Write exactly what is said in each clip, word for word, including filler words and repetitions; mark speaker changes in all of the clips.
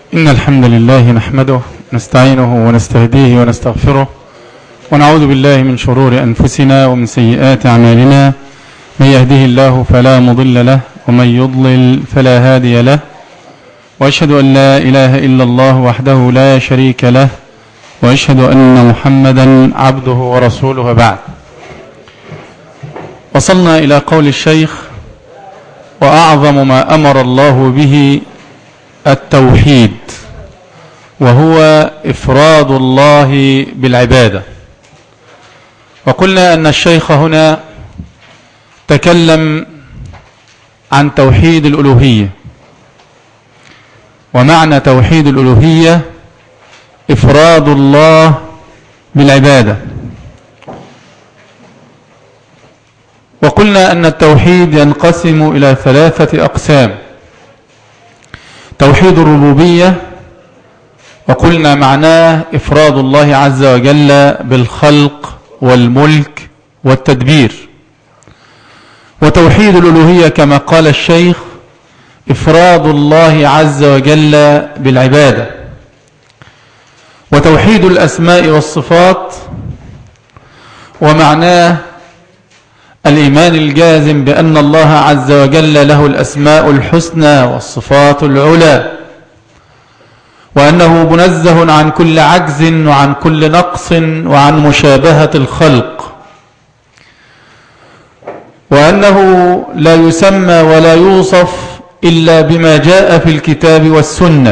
Speaker 1: إن الحمد لله نحمده نستعينه ونستهديه ونستغفره ونعوذ بالله من شرور أنفسنا ومن سيئات أعمالنا. من يهده الله فلا مضل له ومن يضلل فلا هادي له، وأشهد أن لا إله إلا الله وحده لا شريك له، وأشهد أن محمدا عبده ورسوله. بعد، وصلنا إلى قول الشيخ: وأعظم ما أمر الله به التوحيد، وهو إفراد الله بالعبادة. وقلنا أن الشيخ هنا تكلم عن توحيد الألوهية، ومعنى توحيد الألوهية إفراد الله بالعبادة. وقلنا أن التوحيد ينقسم إلى ثلاثة أقسام: توحيد الربوبية، وقلنا معناه إفراد الله عز وجل بالخلق والملك والتدبير. وتوحيد الألوهية كما قال الشيخ إفراد الله عز وجل بالعبادة. وتوحيد الأسماء والصفات، ومعناه الإيمان الجازم بأن الله عز وجل له الأسماء الحسنى والصفات العلى، وأنه منزه عن كل عجز وعن كل نقص وعن مشابهة الخلق، وأنه لا يسمى ولا يوصف إلا بما جاء في الكتاب والسنة.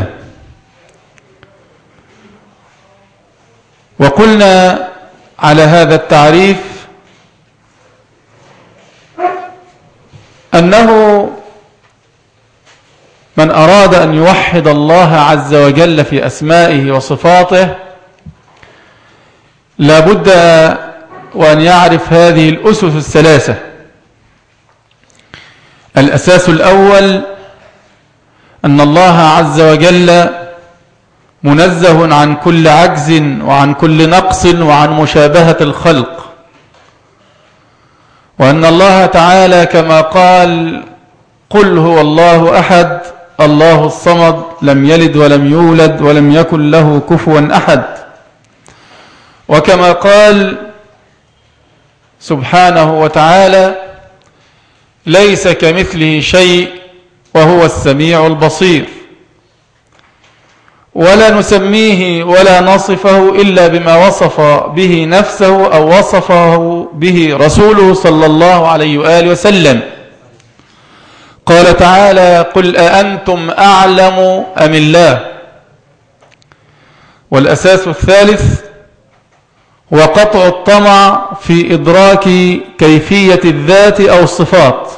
Speaker 1: وقلنا على هذا التعريف أنه من أراد أن يوحد الله عز وجل في أسمائه وصفاته لا بد وأن يعرف هذه الأسس الثلاثة. الأساس الأول أن الله عز وجل منزه عن كل عجز وعن كل نقص وعن مشابهة الخلق، وأن الله تعالى كما قال: قل هو الله أحد الله الصمد لم يلد ولم يولد ولم يكن له كفوا أحد، وكما قال سبحانه وتعالى: ليس كمثله شيء وهو السميع البصير. ولا نسميه ولا نصفه إلا بما وصف به نفسه أو وصفه به رسوله صلى الله عليه وآله وسلم. قال تعالى: قل أأنتم أعلم أم الله. والأساس الثالث هو قطع الطمع في إدراك كيفية الذات أو الصفات.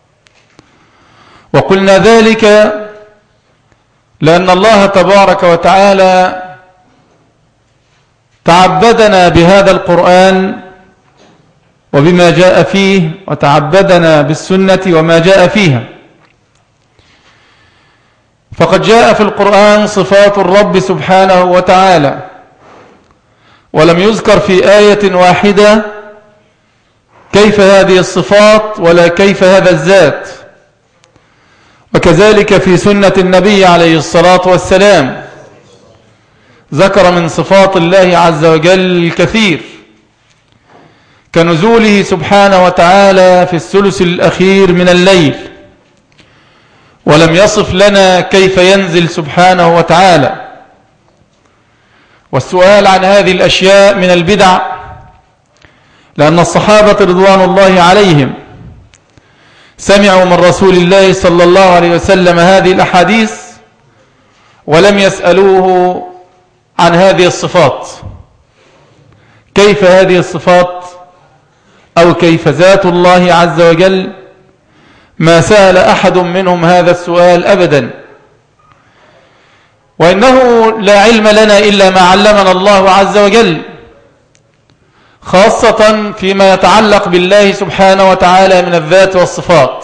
Speaker 1: وقلنا ذلك لأن الله تبارك وتعالى تعبدنا بهذا القرآن وبما جاء فيه، وتعبدنا بالسنة وما جاء فيها. فقد جاء في القرآن صفات الرب سبحانه وتعالى، ولم يذكر في آية واحدة كيف هذه الصفات ولا كيف هذا الذات. وكذلك في سنة النبي عليه الصلاة والسلام ذكر من صفات الله عز وجل الكثير، كنزوله سبحانه وتعالى في الثلث الأخير من الليل، ولم يصف لنا كيف ينزل سبحانه وتعالى. والسؤال عن هذه الأشياء من البدع، لأن الصحابة رضوان الله عليهم سمعوا من رسول الله صلى الله عليه وسلم هذه الأحاديث ولم يسألوه عن هذه الصفات، كيف هذه الصفات أو كيف ذات الله عز وجل. ما سأل أحد منهم هذا السؤال أبدا. وإنه لا علم لنا إلا ما علمنا الله عز وجل، خاصة فيما يتعلق بالله سبحانه وتعالى من الذات والصفات.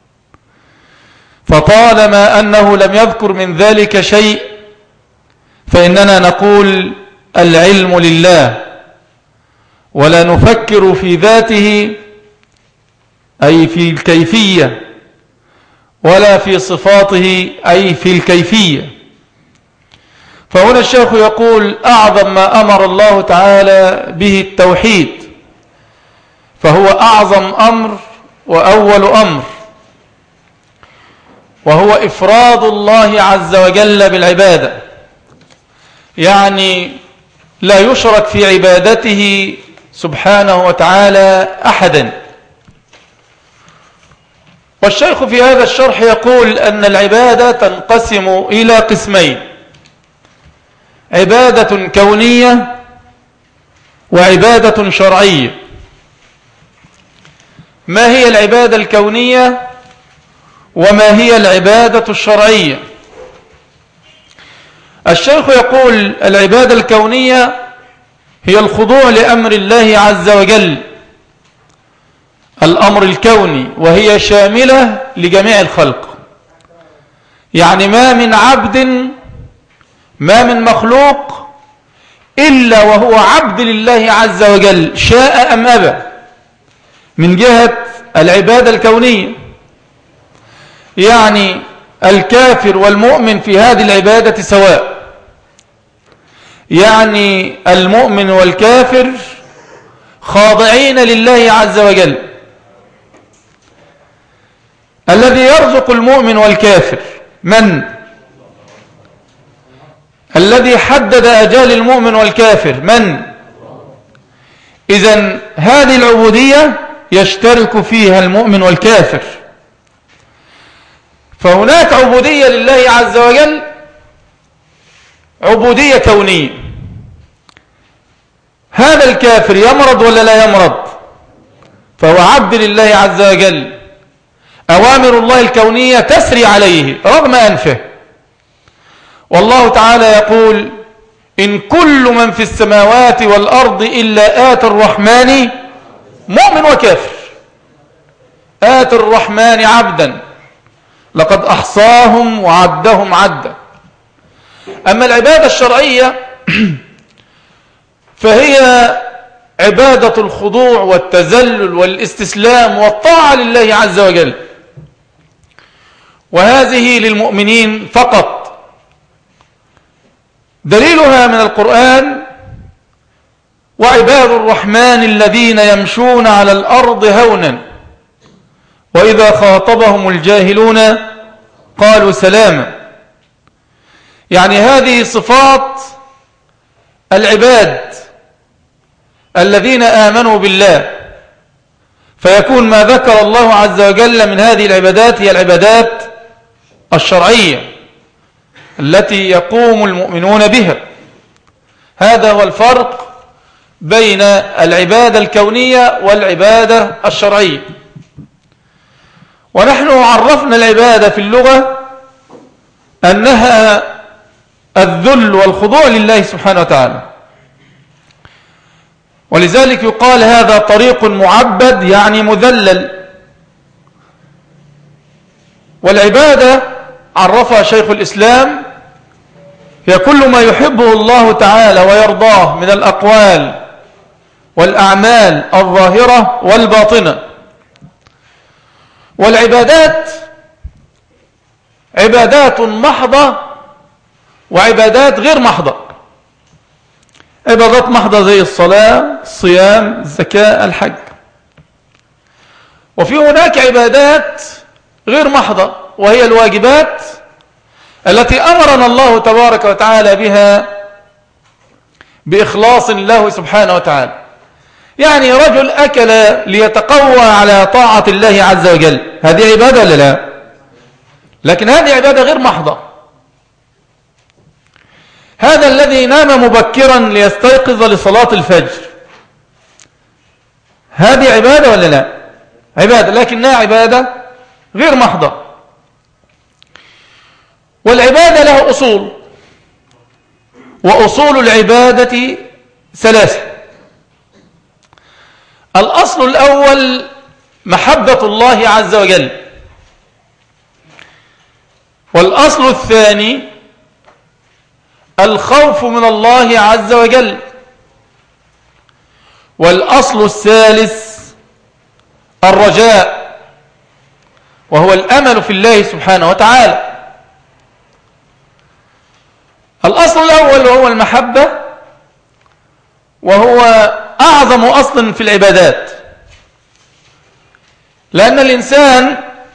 Speaker 1: فطالما أنه لم يذكر من ذلك شيء فإننا نقول العلم لله، ولا نفكر في ذاته أي في الكيفية، ولا في صفاته أي في الكيفية. فهنا الشيخ يقول أعظم ما أمر الله تعالى به التوحيد، فهو أعظم أمر وأول أمر، وهو إفراد الله عز وجل بالعبادة، يعني لا يشرك في عبادته سبحانه وتعالى أحدا. والشيخ في هذا الشرح يقول أن العبادة تنقسم إلى قسمين: عبادة كونية وعبادة شرعية. ما هي العبادة الكونية وما هي العبادة الشرعية؟ الشيخ يقول العبادة الكونية هي الخضوع لأمر الله عز وجل، الأمر الكوني، وهي شاملة لجميع الخلق، يعني ما من عبد ما من مخلوق إلا وهو عبد لله عز وجل شاء أم أبى، من جهة العبادة الكونية. يعني الكافر والمؤمن في هذه العبادة سواء، يعني المؤمن والكافر خاضعين لله عز وجل. الذي يرزق المؤمن والكافر من؟ الذي حدد أجال المؤمن والكافر من؟ إذن هذه العبودية يشترك فيها المؤمن والكافر. فهناك عبودية لله عز وجل، عبودية كونية. هذا الكافر يمرض ولا لا يمرض؟ فهو عبد لله عز وجل، أوامر الله الكونية تسري عليه رغم أنفه. والله تعالى يقول: إن كل من في السماوات والأرض إلا آتي الرحمن، مؤمن وكافر، آتي الرحمن عبدا لقد أحصاهم وعدهم عدا. أما العبادة الشرعية فهي عبادة الخضوع والتذلل والاستسلام والطاعة لله عز وجل، وهذه للمؤمنين فقط. دليلها من القرآن: وعباد الرحمن الذين يمشون على الأرض هونا وإذا خاطبهم الجاهلون قالوا سلاما. يعني هذه صفات العباد الذين آمنوا بالله، فيكون ما ذكر الله عز وجل من هذه العبادات هي العبادات الشرعية التي يقوم المؤمنون بها. هذا هو الفرق بين العبادة الكونية والعبادة الشرعية. ونحن عرفنا العبادة في اللغة أنها الذل والخضوع لله سبحانه وتعالى، ولذلك يقال هذا طريق معبد، يعني مذلل. والعبادة عرفها شيخ الإسلام هي كل ما يحبه الله تعالى ويرضاه من الأقوال والأعمال الظاهرة والباطنة. والعبادات عبادات محضة وعبادات غير محضة. عبادات محضة زي الصلاة، الصيام، الزكاة، الحج. وفي هناك عبادات غير محضة، وهي الواجبات التي أمرنا الله تبارك وتعالى بها بإخلاص له سبحانه وتعالى. يعني رجل أكل ليتقوى على طاعة الله عز وجل، هذه عبادة ولا لا؟ لكن هذه عبادة غير محضة. هذا الذي نام مبكرا ليستيقظ لصلاة الفجر، هذه عبادة ولا لا؟ عبادة، لكنها عبادة غير محضة. والعبادة لها أصول، وأصول العبادة ثلاثة. الأصل الأول محبة الله عز وجل، والأصل الثاني الخوف من الله عز وجل، والأصل الثالث الرجاء، وهو الأمل في الله سبحانه وتعالى. الأصل الأول وهو المحبة، وهو أعظم أصل في العبادات، لأن الإنسان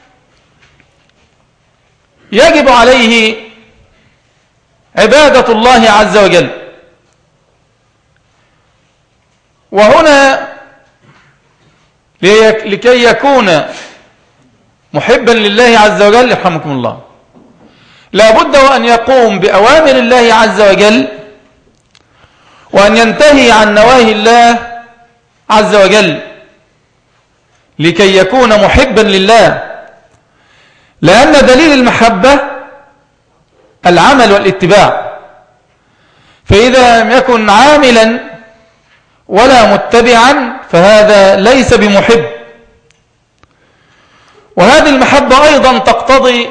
Speaker 1: يجب عليه عبادة الله عز وجل. وهنا لكي يكون محبا لله عز وجل يرحمكم الله لا بد وأن يقوم بأوامر الله عز وجل، وأن ينتهي عن نواهي الله عز وجل لكي يكون محبا لله، لأن دليل المحبة العمل والاتباع، فإذا لم يكن عاملا ولا متبعا فهذا ليس بمحب. وهذه المحبة أيضا تقتضي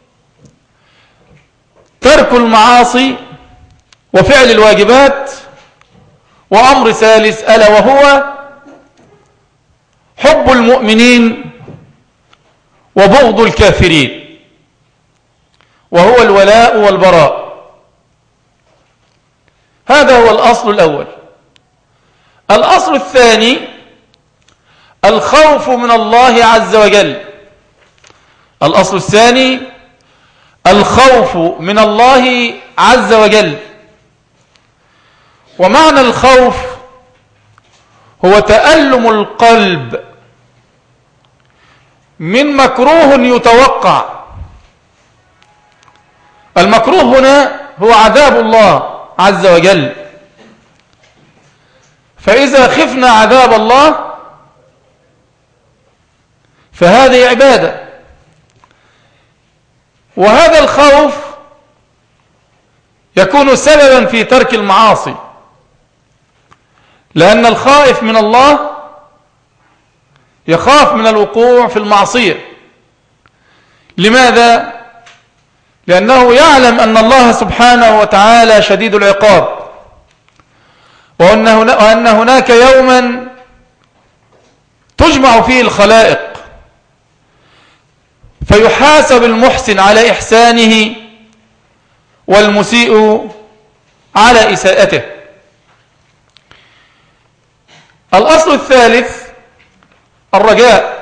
Speaker 1: ترك المعاصي وفعل الواجبات، وأمر ثالث ألا وهو حب المؤمنين وبغض الكافرين، وهو الولاء والبراء. هذا هو الأصل الأول. الأصل الثاني الخوف من الله عز وجل. الأصل الثاني الخوف من الله عز وجل. ومعنى الخوف هو تألم القلب من مكروه يتوقع. المكروه هنا هو عذاب الله عز وجل، فإذا خفنا عذاب الله فهذه عبادة. وهذا الخوف يكون سببا في ترك المعاصي، لأن الخائف من الله يخاف من الوقوع في المعصية. لماذا؟ لأنه يعلم أن الله سبحانه وتعالى شديد العقاب، وأن هناك يوما تجمع فيه الخلائق فيحاسب المحسن على إحسانه والمسيء على إساءته. الأصل الثالث الرجاء.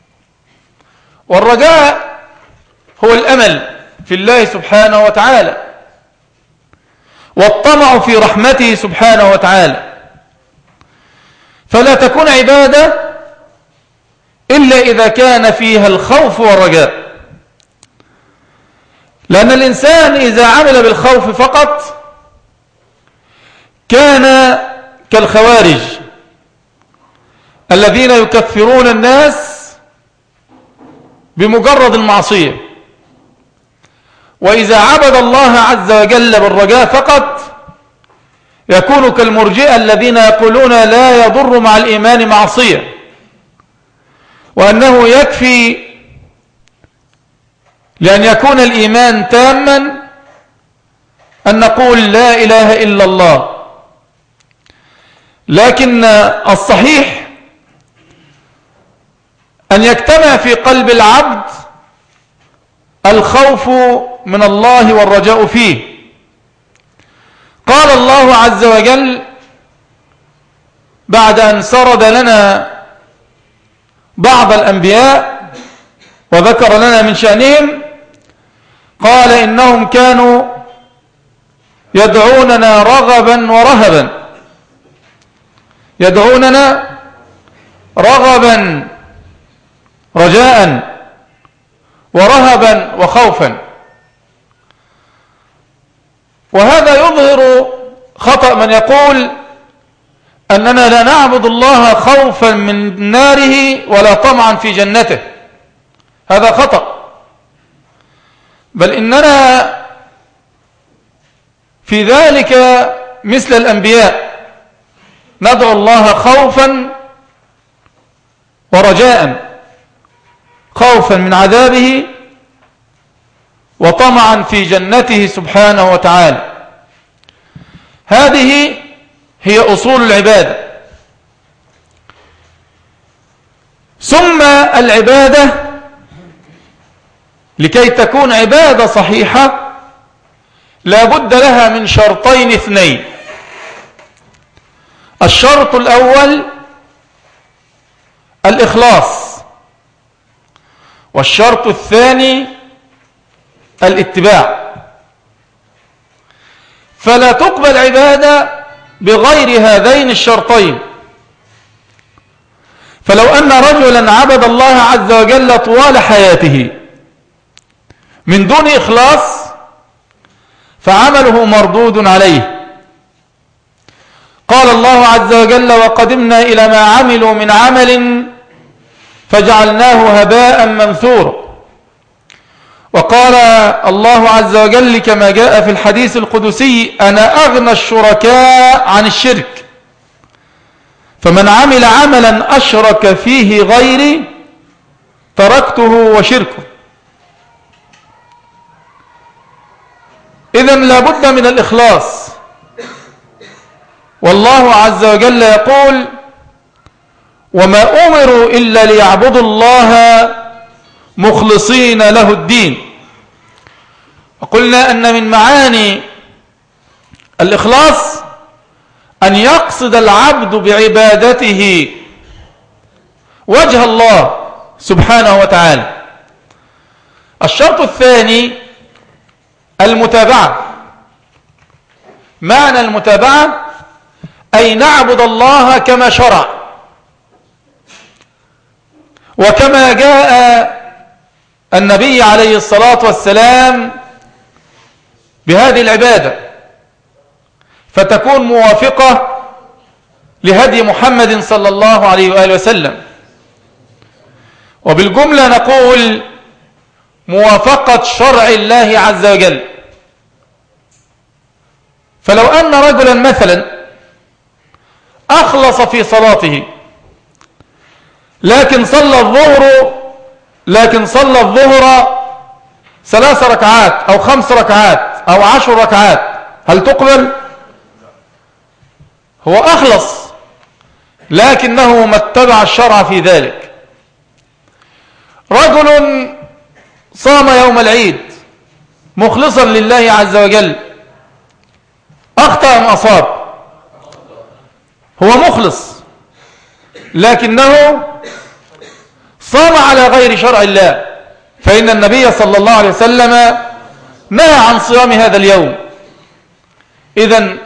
Speaker 1: والرجاء هو الأمل في الله سبحانه وتعالى، والطمع في رحمته سبحانه وتعالى. فلا تكون عبادة إلا إذا كان فيها الخوف والرجاء، لأن الإنسان إذا عمل بالخوف فقط كان كالخوارج الذين يكفرون الناس بمجرد المعصية. وإذا عبد الله عز وجل بالرجاء فقط يكون كالمرجئة الذين يقولون لا يضر مع الإيمان معصية، وأنه يكفي لأن يكون الإيمان تاما أن نقول لا إله إلا الله. لكن الصحيح أن يجتمع في قلب العبد الخوف من الله والرجاء فيه. قال الله عز وجل بعد أن سرد لنا بعض الأنبياء وذكر لنا من شأنهم، قال إنهم كانوا يدعوننا رغبا ورهبا، يدعوننا رغبا رجاء ورهبا وخوفا. وهذا يظهر خطأ من يقول أننا لا نعبد الله خوفا من ناره ولا طمعا في جنته. هذا خطأ، بل إننا في ذلك مثل الأنبياء ندعو الله خوفا ورجاء، خوفا من عذابه وطمعا في جنته سبحانه وتعالى. هذه هي أصول العبادة. ثم العبادة لكي تكون عبادة صحيحة لا بد لها من شرطين اثنين. الشرط الأول الإخلاص، والشرط الثاني الاتباع. فلا تقبل عبادة بغير هذين الشرطين. فلو أن رجلا عبد الله عز وجل طوال حياته من دون إخلاص فعمله مردود عليه. قال الله عز وجل: وقدمنا إلى ما عملوا من عمل فجعلناه هباء منثورا. وقال الله عز وجل كما جاء في الحديث القدسي: أنا أغنى الشركاء عن الشرك، فمن عمل عملا أشرك فيه غيري تركته وشركه. إذن لا بد من الإخلاص. والله عز وجل يقول: وما أمروا إلا ليعبدوا الله مخلصين له الدين. وقلنا أن من معاني الإخلاص أن يقصد العبد بعبادته وجه الله سبحانه وتعالى. الشرط الثاني المتابعة. معنى المتابعة أي نعبد الله كما شرع وكما جاء النبي عليه الصلاة والسلام بهذه العبادة، فتكون موافقة لهدي محمد صلى الله عليه وآله وسلم. وبالجملة نقول موافقة شرع الله عز وجل. فلو أن رجلا مثلا أخلص في صلاته لكن صلى الظهر لكن صلى الظهر ثلاث ركعات أو خمس ركعات أو عشر ركعات، هل تقبل؟ هو أخلص لكنه ما اتبع الشرع في ذلك. رجل صام يوم العيد مخلصا لله عز وجل، أخطأ أم أصاب؟ هو مخلص لكنه صام على غير شرع الله، فإن النبي صلى الله عليه وسلم نهى عن صيام هذا اليوم. إذن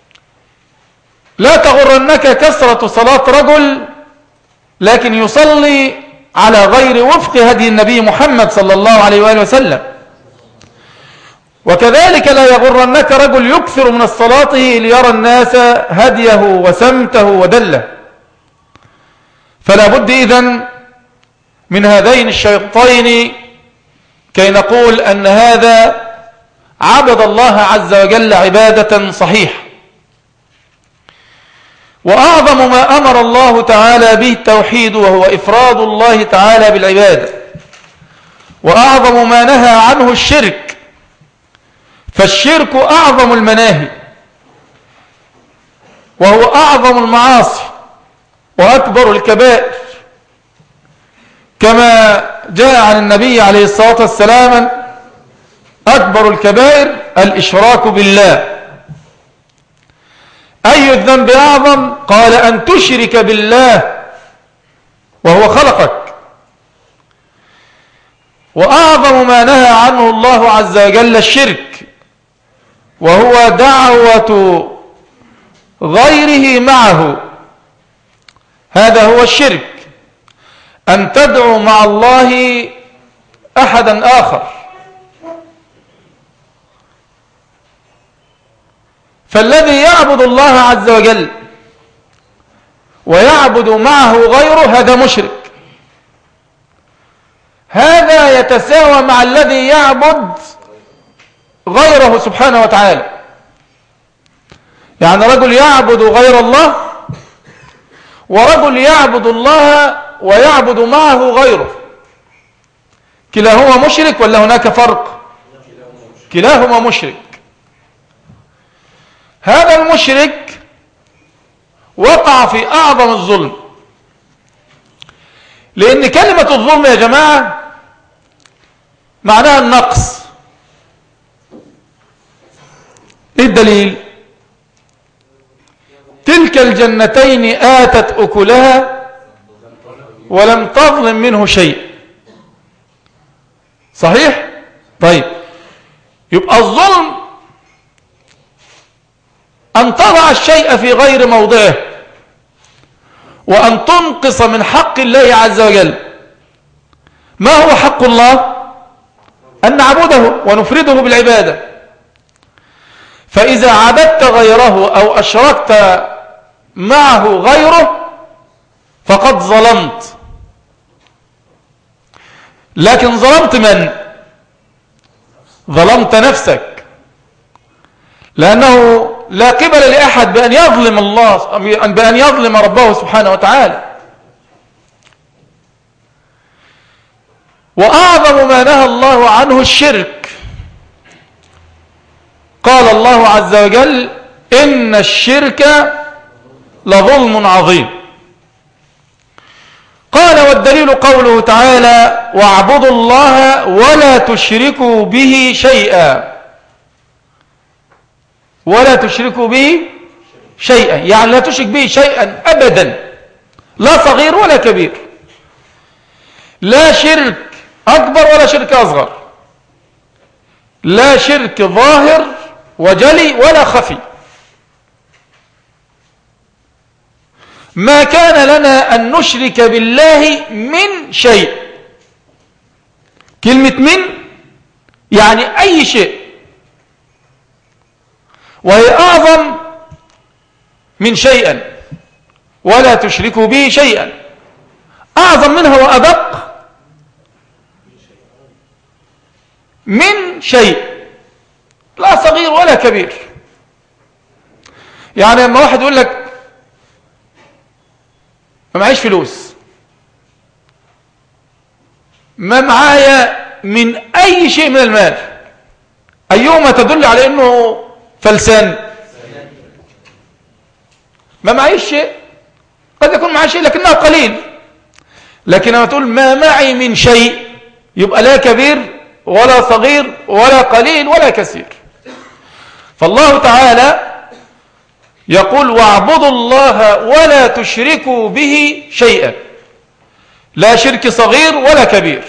Speaker 1: لا تغرنك كثرة صلاة رجل لكن يصلي على غير وفق هدي النبي محمد صلى الله عليه وآله وسلم. وكذلك لا يغرنك رجل يكثر من الصلاة ليرى الناس هديه وسمته ودله. فلا بد إذن من هذين الشرطين كي نقول أن هذا عبد الله عز وجل عبادة صحيحة. وأعظم ما أمر الله تعالى به التوحيد، وهو إفراد الله تعالى بالعبادة. وأعظم ما نهى عنه الشرك، فالشرك أعظم المناهي وهو أعظم المعاصي وأكبر الكبائر، كما جاء عن النبي عليه الصلاة والسلام: أكبر الكبائر الإشراك بالله. أي الذنب أعظم؟ قال: أن تشرك بالله وهو خلقك. وأعظم ما نهى عنه الله عز وجل الشرك، وهو دعوة غيره معه. هذا هو الشرك، أن تدعو مع الله أحدا آخر. فالذي يعبد الله عز وجل ويعبد معه غيره هذا مشرك. هذا يتساوى مع الذي يعبد غيره سبحانه وتعالى. يعني رجل يعبد غير الله ورجل يعبد الله ويعبد معه غيره، كلاهما مشرك ولا هناك فرق؟ كلاهما مشرك. هذا المشرك وقع في أعظم الظلم، لأن كلمة الظلم يا جماعة معناها النقص. إيه الدليل؟ تلك الجنتين آتت أكلها ولم تظلم منه شيء. صحيح؟ طيب، يبقى الظلم أن تضع الشيء في غير موضعه وأن تنقص من حق الله عز وجل. ما هو حق الله؟ أن نعبده ونفرده بالعبادة. فإذا عبدت غيره أو أشركت معه غيره فقد ظلمت. لكن ظلمت من؟ ظلمت نفسك، لأنه لا قبل لأحد بأن يظلم الله، بأن يظلم ربه سبحانه وتعالى. وأعظم ما نهى الله عنه الشرك. قال الله عز وجل: إن الشرك لظلم عظيم. قال: والدليل قوله تعالى: واعبدوا الله ولا تشركوا به شيئا. ولا تشركوا به شيئا، يعني لا تشرك به شيئا أبدا، لا صغير ولا كبير، لا شرك أكبر ولا شرك أصغر، لا شرك ظاهر وجلي ولا خفي. ما كان لنا أن نشرك بالله من شيء. كلمة من يعني أي شيء، وهي أعظم من شيئا. ولا تشركوا به شيئا أعظم منها وأدق من شيء، لا صغير ولا كبير. يعني لما واحد يقول لك ما معيش فلوس، ما معايا من أي شيء من المال، أيهما تدل على أنه فلسان؟ ما معيش شيء، قد يكون معي شيء لكنه قليل. لكن لما تقول ما معي من شيء، يبقى لا كبير ولا صغير ولا قليل ولا كثير. فالله تعالى يقول: واعبدوا الله ولا تشركوا به شيئا، لا شرك صغير ولا كبير.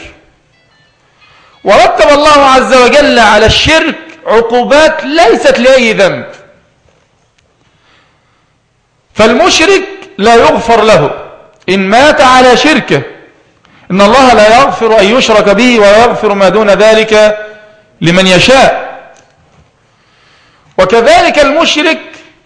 Speaker 1: ورتب الله عز وجل على الشرك عقوبات ليست لأي ذنب. فالمشرك لا يغفر له إن مات على شركه. إن الله لا يغفر أن يشرك به ويغفر ما دون ذلك لمن يشاء. وكذلك المشرك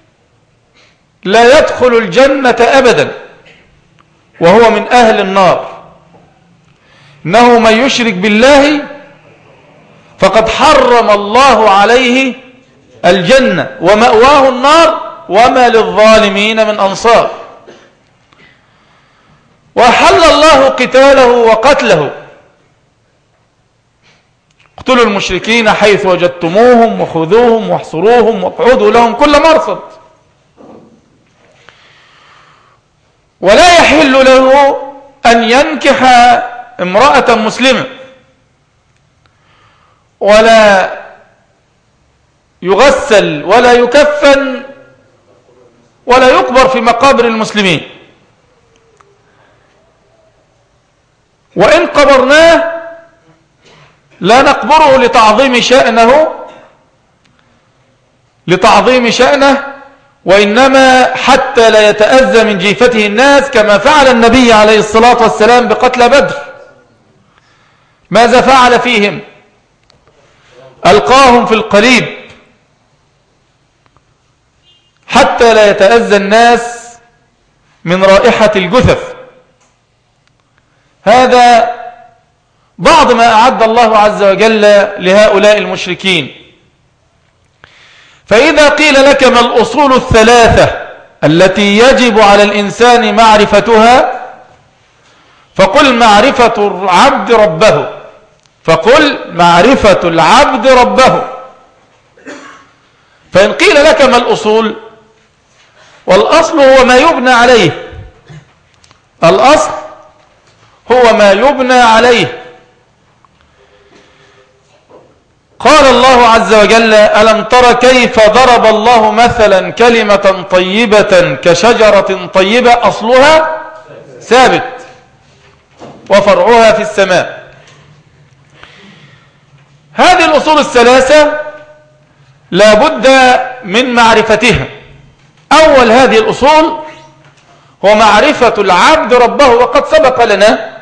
Speaker 1: لا يدخل الجنة أبدا وهو من أهل النار. إنه من يشرك بالله فقد حرم الله عليه الجنة ومأواه النار وما للظالمين من أنصار. وحل الله قتاله وقتله: اقتلوا المشركين حيث وجدتموهم وخذوهم واحصروهم واقعدوا لهم كل مرصد. ولا يحل له أن ينكح امرأة مسلمة، ولا يغسل ولا يكفن ولا يقبر في مقابر المسلمين. وإن قبرناه لا نقبره لتعظيم شأنه لتعظيم شأنه وإنما حتى لا يتأذى من جيفته الناس، كما فعل النبي عليه الصلاة والسلام بقتل بدر. ماذا فعل فيهم؟ ألقاهم في القليب حتى لا يتأذى الناس من رائحة الجثث. هذا بعض ما أعد الله عز وجل لهؤلاء المشركين. فإذا قيل لك ما الأصول الثلاثة التي يجب على الإنسان معرفتها، فقل معرفة العبد ربه فقل معرفة العبد ربه. فإن قيل لك ما الأصول، والأصل هو ما يبنى عليه. الأصل هو ما يبنى عليه. قال الله عز وجل: ألم تر كيف ضرب الله مثلا كلمة طيبة كشجرة طيبة أصلها ثابت وفرعها في السماء. هذه الأصول الثلاثة لا بد من معرفتها. أول هذه الأصول هو معرفة العبد ربه، وقد سبق لنا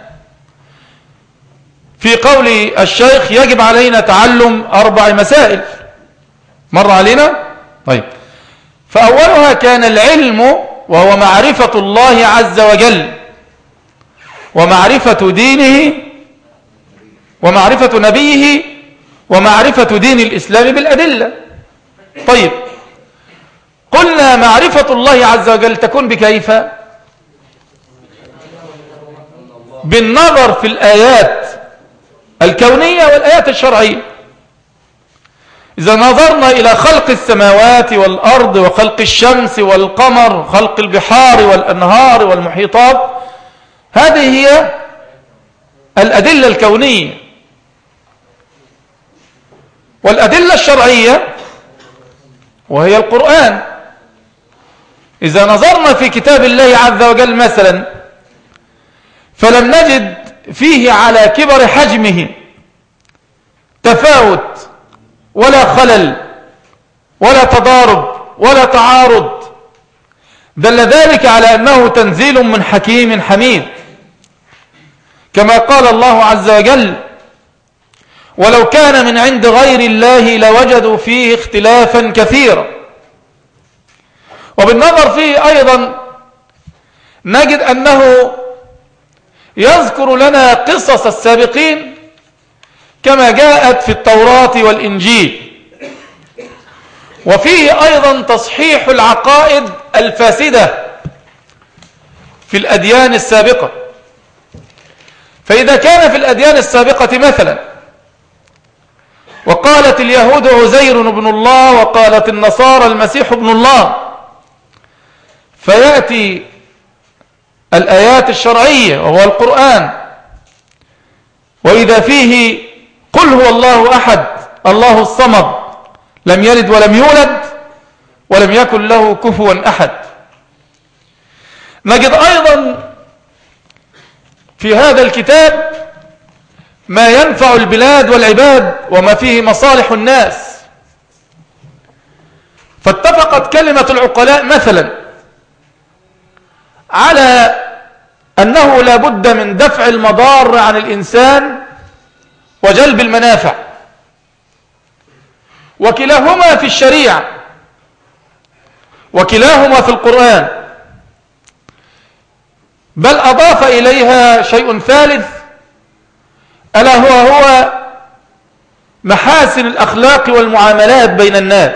Speaker 1: في قول الشيخ: يجب علينا تعلم أربع مسائل. مر علينا؟ طيب، فأولها كان العلم، وهو معرفة الله عز وجل ومعرفة دينه ومعرفة نبيه ومعرفة دين الإسلام بالأدلة. طيب، قلنا معرفة الله عز وجل تكون بكيف؟ بالنظر في الآيات الكونية والآيات الشرعية. إذا نظرنا إلى خلق السماوات والأرض وخلق الشمس والقمر، خلق البحار والأنهار والمحيطات، هذه هي الأدلة الكونية. والأدلة الشرعية وهي القرآن. إذا نظرنا في كتاب الله عز وجل مثلا فلم نجد فيه على كبر حجمه تفاوت ولا خلل ولا تضارب ولا تعارض، دل ذلك على أنه تنزيل من حكيم حميد، كما قال الله عز وجل: ولو كان من عند غير الله لوجدوا فيه اختلافا كثيرا. وبالنظر فيه أيضا نجد أنه يذكر لنا قصص السابقين كما جاءت في التوراة والإنجيل، وفيه أيضا تصحيح العقائد الفاسدة في الأديان السابقة. فإذا كان في الأديان السابقة مثلا وقالت اليهود عزير ابن الله وقالت النصارى المسيح ابن الله، فيأتي الآيات الشرعية وهو القرآن وإذا فيه: قل هو الله أحد الله الصمد لم يلد ولم يولد ولم يكن له كفوا أحد. نجد أيضا في هذا الكتاب ما ينفع البلاد والعباد وما فيه مصالح الناس. فاتفقت كلمة العقلاء مثلا على أنه لا بد من دفع المضار عن الإنسان وجلب المنافع، وكلاهما في الشريعة وكلاهما في القرآن، بل أضاف إليها شيء ثالث ألا هو هو محاسن الأخلاق والمعاملات بين الناس.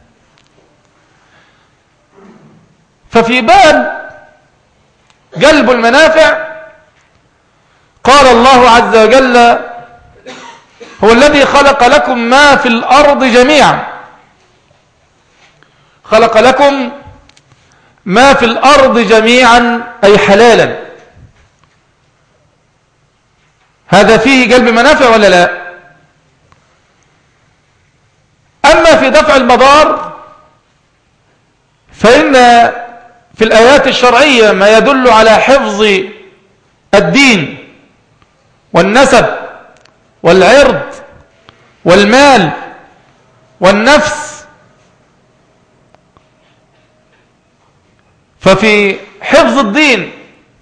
Speaker 1: ففي باب جلب المنافع قال الله عز وجل: هو الذي خلق لكم ما في الأرض جميعا. خلق لكم ما في الأرض جميعا أي حلالا. هذا فيه جلب منافع ولا لا؟ أما في دفع المضار فإن في الآيات الشرعية ما يدل على حفظ الدين والنسب والعرض والمال والنفس. ففي حفظ الدين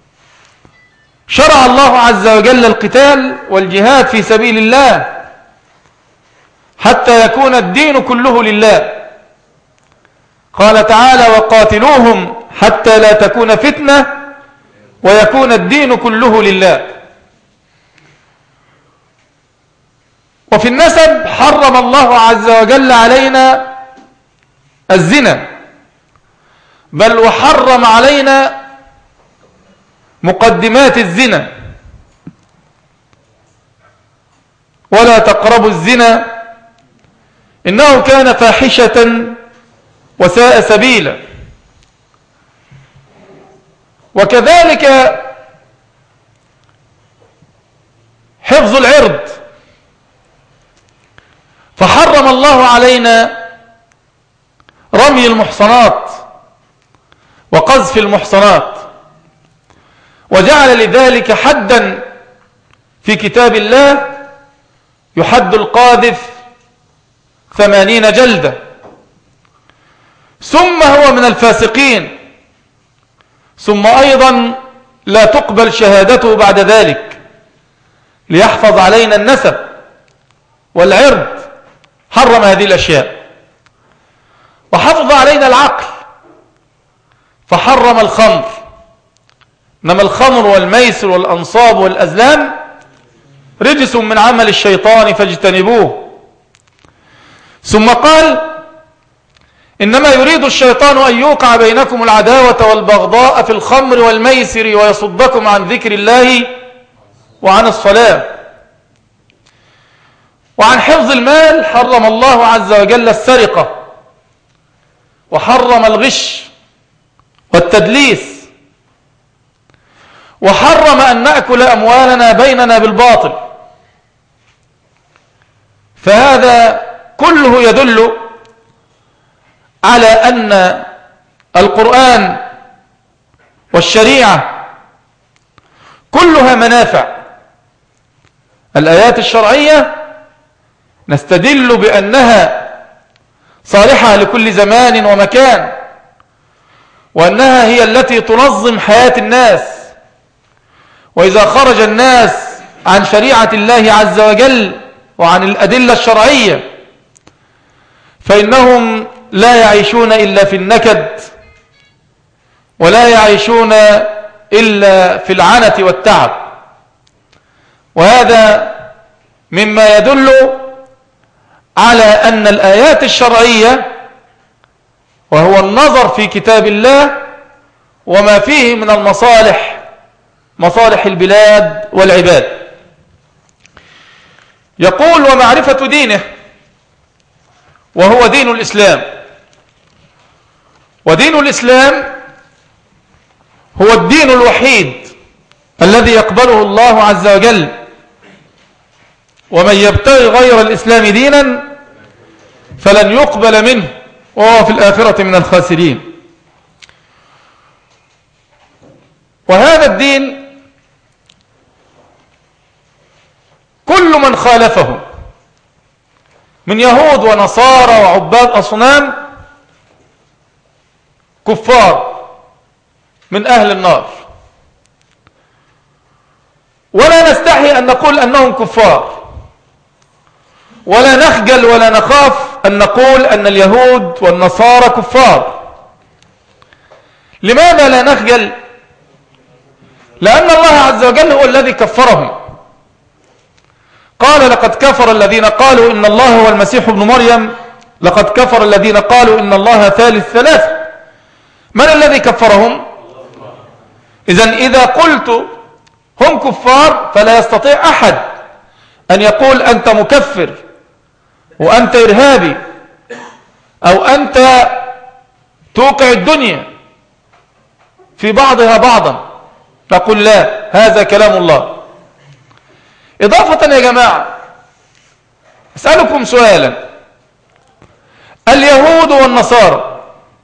Speaker 1: شرع الله عز وجل القتال والجهاد في سبيل الله حتى يكون الدين كله لله. قال تعالى: وقاتلوهم حتى لا تكون فتنة ويكون الدين كله لله. وفي النسب حرم الله عز وجل علينا الزنا، بل وحرم علينا مقدمات الزنا: ولا تقربوا الزنا إنه كان فاحشة وساء سبيلا. وكذلك حفظ العرض، حرم الله علينا رمي المحصنات وقذف المحصنات، وجعل لذلك حدا في كتاب الله يحد القاذف ثمانين جلدة، ثم هو من الفاسقين، ثم أيضا لا تقبل شهادته بعد ذلك ليحفظ علينا النسب والعرض. حرم هذه الأشياء وحفظ علينا العقل فحرم الخمر، إنما الخمر والميسر والأنصاب والأزلام رجس من عمل الشيطان فاجتنبوه. ثم قال إنما يريد الشيطان أن يوقع بينكم العداوة والبغضاء في الخمر والميسر ويصدكم عن ذكر الله وعن الصلاة. وعن حفظ المال حرم الله عز وجل السرقة، وحرم الغش والتدليس، وحرم أن نأكل أموالنا بيننا بالباطل. فهذا كله يدل على أن القرآن والشريعة كلها منافع. الآيات الشرعية نستدل بأنها صالحة لكل زمان ومكان، وأنها هي التي تنظم حياة الناس. وإذا خرج الناس عن شريعة الله عز وجل وعن الأدلة الشرعية فإنهم لا يعيشون إلا في النكد، ولا يعيشون إلا في العنة والتعب. وهذا مما يدل على أن الآيات الشرعية وهو النظر في كتاب الله وما فيه من المصالح، مصالح البلاد والعباد. يقول ومعرفة دينه، وهو دين الإسلام. ودين الإسلام هو الدين الوحيد الذي يقبله الله عز وجل، ومن يبتغي غير الإسلام دينا فلن يقبل منه وهو في الآخرة من الخاسرين. وهذا الدين كل من خالفه من يهود ونصارى وعباد أصنام كفار من أهل النار، ولا نستحي أن نقول أنهم كفار، ولا نخجل ولا نخاف أن نقول أن اليهود والنصارى كفار. لماذا لا نخجل؟ لأن الله عز وجل هو الذي كفرهم. قال لقد كفر الذين قالوا إن الله هو المسيح ابن مريم، لقد كفر الذين قالوا إن الله ثالث ثلاثة. من الذي كفرهم؟ إذن إذا قلت هم كفار فلا يستطيع أحد أن يقول أنت مكفر وأنت إرهابي أو أنت توقع الدنيا في بعضها بعضا. نقول لا، هذا كلام الله. إضافة يا جماعة أسألكم سؤالا، اليهود والنصارى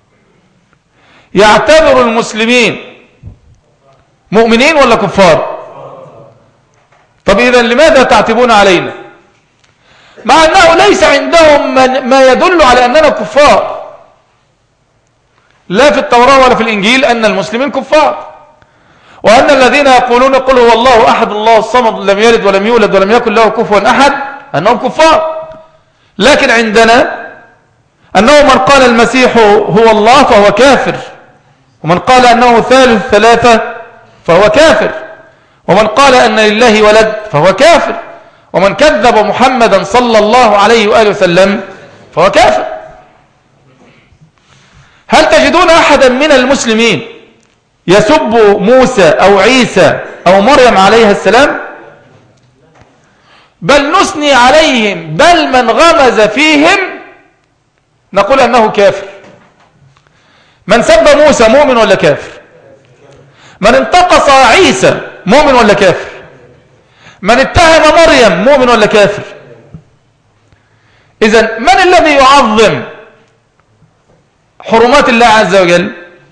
Speaker 1: يعتبر المسلمين مؤمنين ولا كفار؟ طب إذن لماذا تعتبون علينا مع أنه ليس عندهم ما يدل على أننا كفار؟ لا في التوراة ولا في الإنجيل أن المسلمين كفار، وأن الذين يقولون قل هو الله أحد الله الصمد لم يلد ولم يولد ولم يكن له كفوا أحد أنهم كفار. لكن عندنا أنه من قال المسيح هو الله فهو كافر، ومن قال أنه ثالث ثلاثة فهو كافر، ومن قال أن لله ولد فهو كافر، ومن كذب محمدا صلى الله عليه وآله وسلم فهو كافر. هل تجدون أحدا من المسلمين يسب موسى أو عيسى أو مريم عليها السلام؟ بل نثني عليهم، بل من غمز فيهم نقول أنه كافر. من سب موسى مؤمن ولا كافر؟ من انتقص عيسى مؤمن ولا كافر؟ من اتهم مريم مؤمن ولا كافر؟ إذن من الذي يعظم حرمات الله عز وجل؟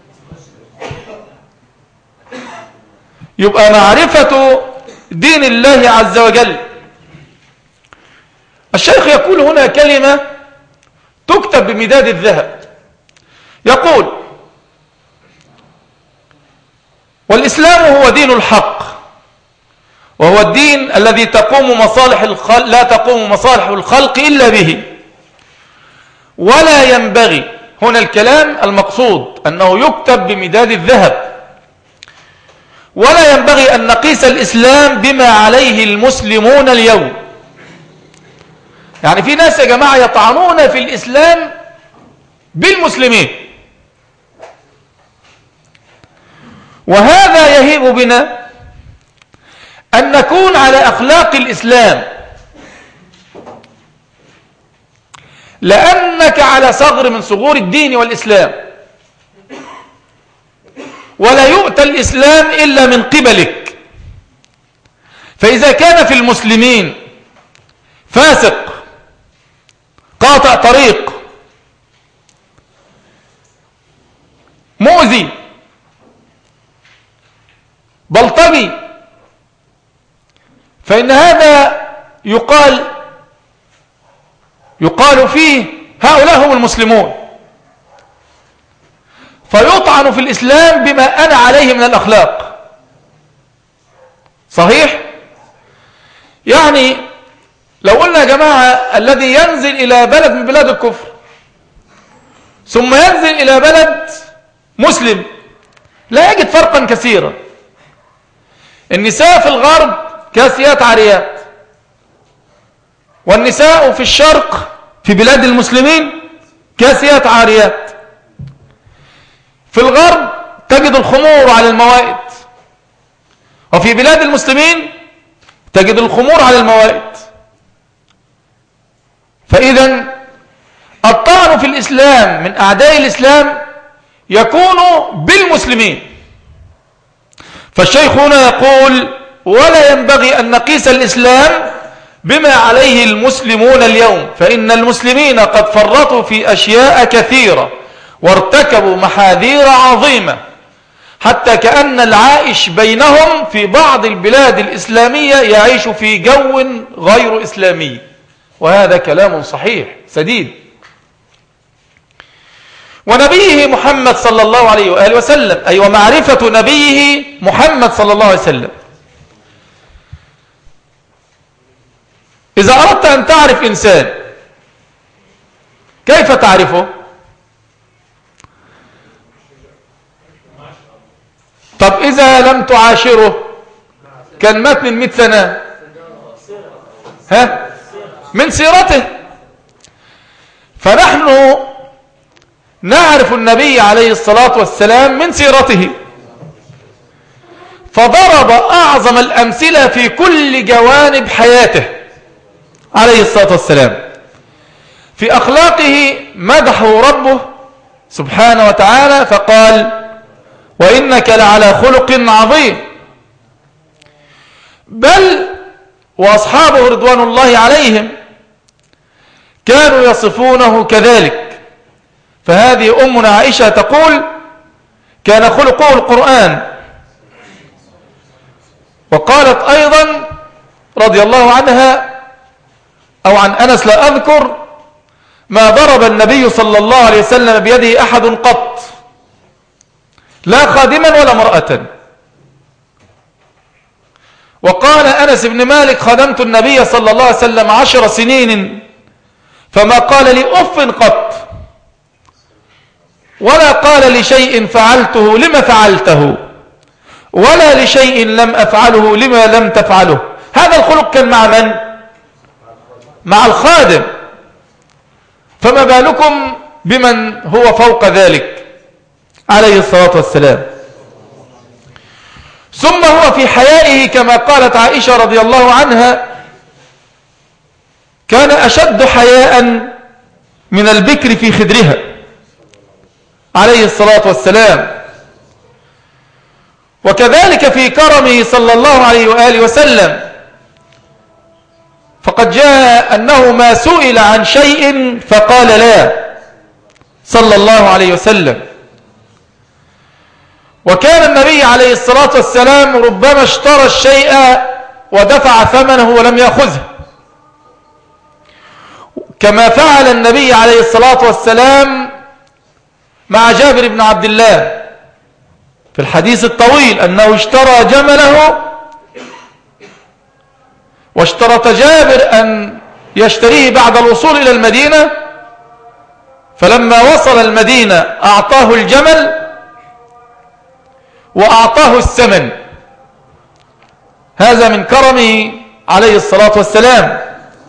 Speaker 1: يبقى معرفة دين الله عز وجل. الشيخ يقول هنا كلمة تكتب بمداد الذهب، يقول: والإسلام هو دين الحق، وهو الدين الذي تقوم مصالح الخلق لا تقوم مصالح الخلق إلا به، ولا ينبغي، هنا الكلام المقصود أنه يكتب بمداد الذهب، ولا ينبغي أن نقيس الإسلام بما عليه المسلمون اليوم. يعني في ناس يا جماعة يطعنون في الإسلام بالمسلمين، وهذا يهيب بنا أن نكون على أخلاق الإسلام، لأنك على ثغر من ثغور الدين والإسلام، ولا يؤتى الإسلام إلا من قبلك. فإذا كان في المسلمين فاسق قاطع طريق مؤذي بلطجي، فإن هذا يقال يقال فيه هؤلاء هم المسلمون، فيطعن في الإسلام بما أنا عليه من الأخلاق. صحيح؟ يعني لو قلنا يا جماعة الذي ينزل إلى بلد من بلاد الكفر ثم ينزل إلى بلد مسلم لا يجد فرقا كثيرا. النساء في الغرب كاسيات عاريات، والنساء في الشرق في بلاد المسلمين كاسيات عاريات. في الغرب تجد الخمور على الموائد، وفي بلاد المسلمين تجد الخمور على الموائد. فإذا الطعن في الإسلام من أعداء الإسلام يكون بالمسلمين. فالشيخ هنا يقول: ولا ينبغي أن نقيس الإسلام بما عليه المسلمون اليوم، فإن المسلمين قد فرطوا في أشياء كثيرة وارتكبوا محاذير عظيمة، حتى كأن العائش بينهم في بعض البلاد الإسلامية يعيش في جو غير إسلامي، وهذا كلام صحيح سديد. ونبيه محمد صلى الله عليه وآله وسلم، أي ومعرفة نبيه محمد صلى الله عليه وسلم. إذا أردت أن تعرف إنسان كيف تعرفه؟ طب إذا لم تعاشره كان مات من مئة سنة، ها؟ من سيرته. فنحن نعرف النبي عليه الصلاة والسلام من سيرته، فضرب أعظم الأمثلة في كل جوانب حياته عليه الصلاة والسلام. في أخلاقه مدحه ربه سبحانه وتعالى فقال: وإنك لعلى خلق عظيم. بل وأصحابه رضوان الله عليهم كانوا يصفونه كذلك. فهذه أمنا عائشة تقول: كان خلقه القرآن. وقالت أيضا رضي الله عنها أو عن أنس لا أذكر: ما ضرب النبي صلى الله عليه وسلم بيده أحد قط، لا خادما ولا امرأة. وقال أنس بن مالك: خدمت النبي صلى الله عليه وسلم عشر سنين فما قال لي أف قط، ولا قال لشيء فعلته لما فعلته، ولا لشيء لم أفعله لما لم تفعله. هذا الخلق كان مع من؟ مع الخادم، فما بالكم بمن هو فوق ذلك عليه الصلاة والسلام. ثم هو في حيائه كما قالت عائشة رضي الله عنها: كان أشد حياء من البكر في خدرها عليه الصلاة والسلام. وكذلك في كرمه صلى الله عليه وآله وسلم، وقد جاء أنه ما سئل عن شيء فقال لا صلى الله عليه وسلم. وكان النبي عليه الصلاة والسلام ربما اشترى الشيء ودفع ثمنه ولم يأخذه، كما فعل النبي عليه الصلاة والسلام مع جابر بن عبد الله في الحديث الطويل أنه اشترى جمله واشترط جابر أن يشتريه بعد الوصول إلى المدينة، فلما وصل المدينة أعطاه الجمل وأعطاه الثمن. هذا من كرمه عليه الصلاة والسلام.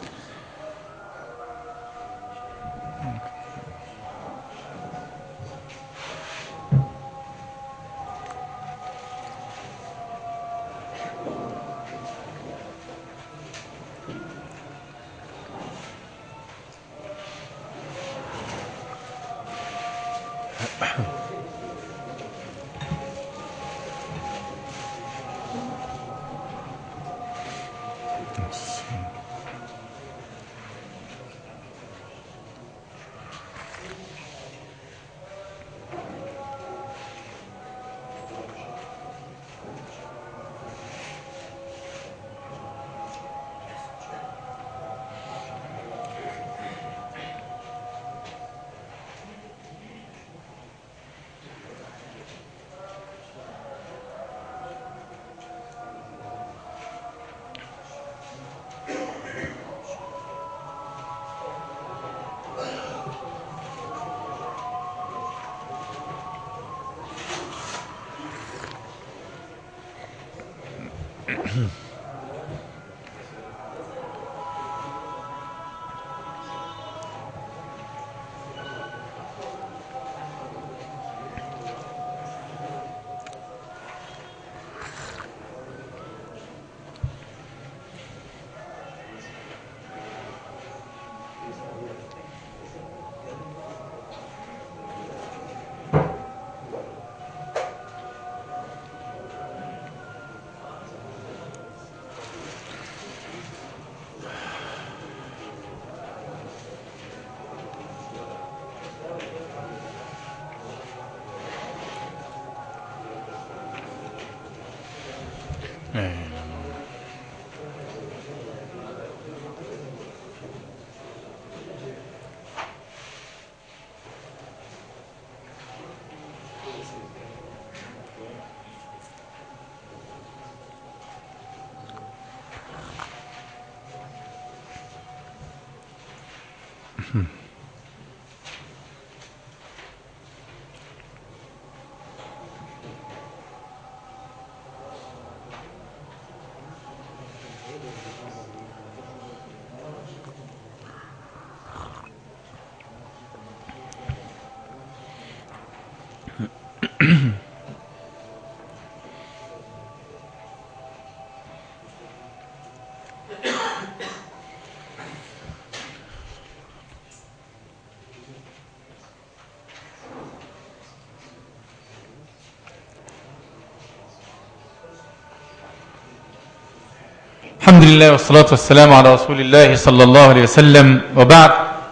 Speaker 1: الحمد لله والصلاة والسلام على رسول الله صلى الله عليه وسلم، وبعد.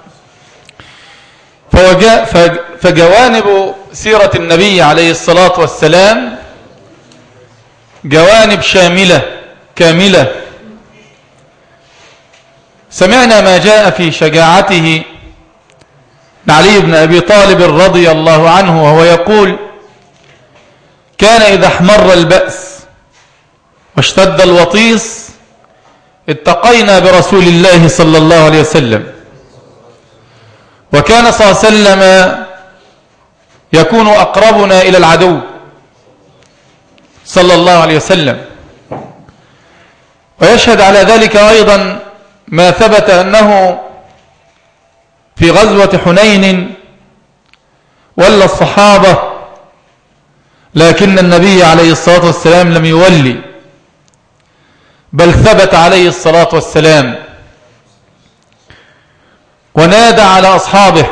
Speaker 1: فجوانب سيرة النبي عليه الصلاة والسلام جوانب شاملة كاملة. سمعنا ما جاء في شجاعته علي بن أبي طالب رضي الله عنه، وهو يقول: كان إذا احمر البأس واشتد الوطيس اتقينا برسول الله صلى الله عليه وسلم. وكان صلى الله عليه وسلم يكون أقربنا إلى العدو صلى الله عليه وسلم. ويشهد على ذلك أيضا ما ثبت أنه في غزوة حنين ولى الصحابة، لكن النبي عليه الصلاة والسلام لم يولي، بل ثبت عليه الصلاة والسلام ونادى على أصحابه: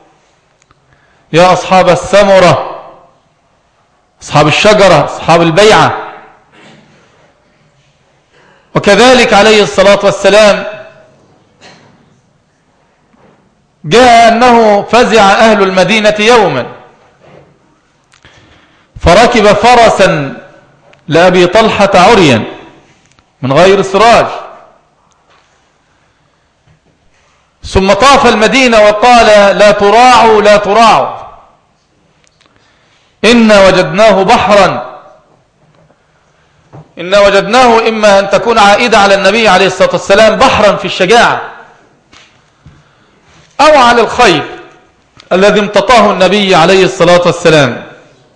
Speaker 1: يا أصحاب الثمرة، أصحاب الشجرة، أصحاب البيعة. وكذلك عليه الصلاة والسلام جاء أنه فزع أهل المدينة يوما فركب فرسا لأبي طلحة عريا من غير سراج، ثم طاف المدينة وقال لا تراعوا لا تراعوا إنا وجدناه بحرا، إنا وجدناه إما أن تكون عائدة على النبي عليه الصلاة والسلام بحرا في الشجاعة أو على الخير الذي امتطاه النبي عليه الصلاة والسلام.